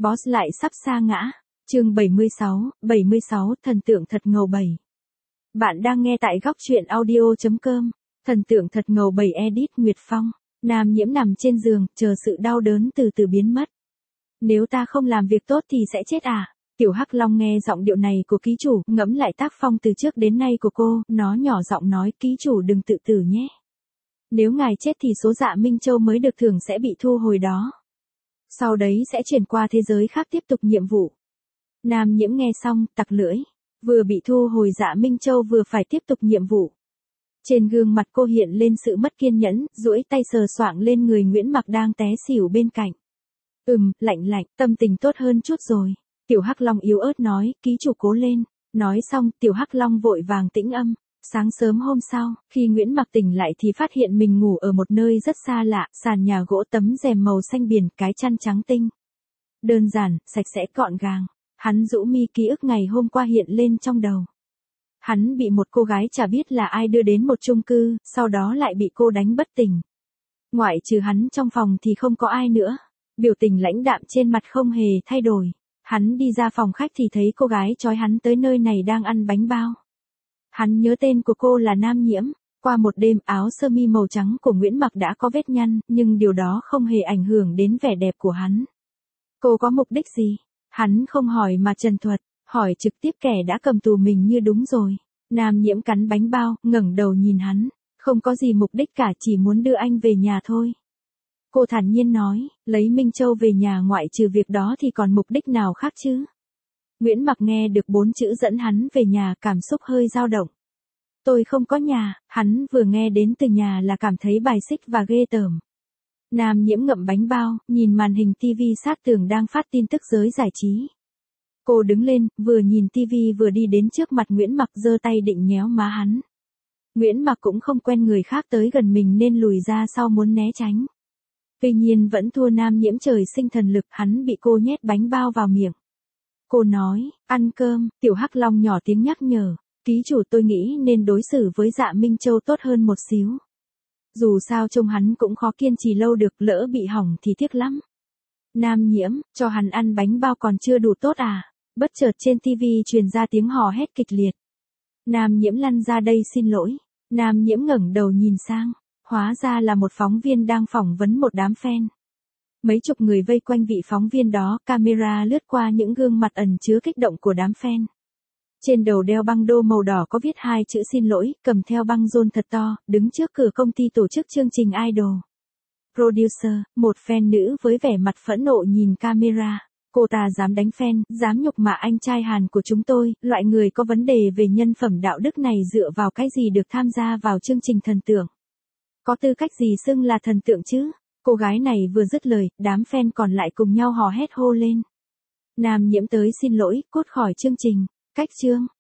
Boss lại sắp sa ngã. Chương 76, thần tượng thật ngầu 7. Bạn đang nghe tại góc truyện audio.com. Thần tượng thật ngầu 7 edit Nguyệt Phong. Nam Nhiễm nằm trên giường, chờ sự đau đớn từ từ biến mất. Nếu ta không làm việc tốt thì sẽ chết à? Tiểu Hắc Long nghe giọng điệu này của ký chủ, ngẫm lại tác phong từ trước đến nay của cô, nó nhỏ giọng nói, ký chủ đừng tự tử nhé. Nếu ngài chết thì số Dạ Minh Châu mới được thưởng sẽ bị thu hồi đó. Sau đấy sẽ chuyển qua thế giới khác tiếp tục nhiệm vụ. Nam Nhiễm nghe xong, tặc lưỡi. Vừa bị thu hồi Dạ Minh Châu vừa phải tiếp tục nhiệm vụ. Trên gương mặt cô hiện lên sự mất kiên nhẫn, duỗi tay sờ soạng lên người Nguyễn Mặc đang té xỉu bên cạnh. Lạnh, tâm tình tốt hơn chút rồi. Tiểu Hắc Long yếu ớt nói, ký chủ cố lên. Nói xong, Tiểu Hắc Long vội vàng tĩnh âm. Sáng sớm hôm sau, khi Nguyễn Mặc tỉnh lại thì phát hiện mình ngủ ở một nơi rất xa lạ, sàn nhà gỗ tấm rèm màu xanh biển, cái chăn trắng tinh. Đơn giản, sạch sẽ gọn gàng. Hắn rũ mi, ký ức ngày hôm qua hiện lên trong đầu. Hắn bị một cô gái chả biết là ai đưa đến một chung cư, sau đó lại bị cô đánh bất tỉnh. Ngoại trừ hắn trong phòng thì không có ai nữa. Biểu tình lãnh đạm trên mặt không hề thay đổi. Hắn đi ra phòng khách thì thấy cô gái trói hắn tới nơi này đang ăn bánh bao. Hắn nhớ tên của cô là Nam Nhiễm. Qua một đêm, áo sơ mi màu trắng của Nguyễn Mặc đã có vết nhăn, nhưng điều đó không hề ảnh hưởng đến vẻ đẹp của hắn. Cô có mục đích gì? Hắn không hỏi mà trần thuật, hỏi trực tiếp kẻ đã cầm tù mình như đúng rồi. Nam Nhiễm cắn bánh bao, ngẩng đầu nhìn hắn. Không có gì mục đích cả, chỉ muốn đưa anh về nhà thôi. Cô thản nhiên nói, lấy Minh Châu về nhà ngoại trừ việc đó thì còn mục đích nào khác chứ? Nguyễn Mặc nghe được 4 chữ dẫn hắn về nhà, cảm xúc hơi dao động. Tôi không có nhà, hắn vừa nghe đến từ nhà là cảm thấy bài xích và ghê tởm. Nam Nhiễm ngậm bánh bao, nhìn màn hình TV sát tường đang phát tin tức giới giải trí. Cô đứng lên, vừa nhìn TV vừa đi đến trước mặt Nguyễn Mặc, giơ tay định nhéo má hắn. Nguyễn Mặc cũng không quen người khác tới gần mình nên lùi ra sau muốn né tránh. Tuy nhiên vẫn thua Nam Nhiễm trời sinh thần lực, hắn bị cô nhét bánh bao vào miệng. Cô nói, ăn cơm. Tiểu Hắc Long nhỏ tiếng nhắc nhở, ký chủ tôi nghĩ nên đối xử với Dạ Minh Châu tốt hơn một xíu. Dù sao trông hắn cũng khó kiên trì lâu được, lỡ bị hỏng thì tiếc lắm. Nam Nhiễm, cho hắn ăn bánh bao còn chưa đủ tốt à? Bất chợt trên TV truyền ra tiếng hò hét kịch liệt. Nam Nhiễm lăn ra đây xin lỗi. Nam Nhiễm ngẩng đầu nhìn sang, hóa ra là một phóng viên đang phỏng vấn một đám fan. Mấy chục người vây quanh vị phóng viên đó, camera lướt qua những gương mặt ẩn chứa kích động của đám fan. Trên đầu đeo băng đô màu đỏ có viết 2 chữ xin lỗi, cầm theo băng rôn thật to, đứng trước cửa công ty tổ chức chương trình idol. Producer, một fan nữ với vẻ mặt phẫn nộ nhìn camera. Cô ta dám đánh fan, dám nhục mạ anh trai Hàn của chúng tôi, loại người có vấn đề về nhân phẩm đạo đức này dựa vào cái gì được tham gia vào chương trình thần tượng? Có tư cách gì xưng là thần tượng chứ? Cô gái này vừa dứt lời, đám fan còn lại cùng nhau hò hét hô lên. Nam Nhiễm tới xin lỗi, cút khỏi chương trình. Cách chương.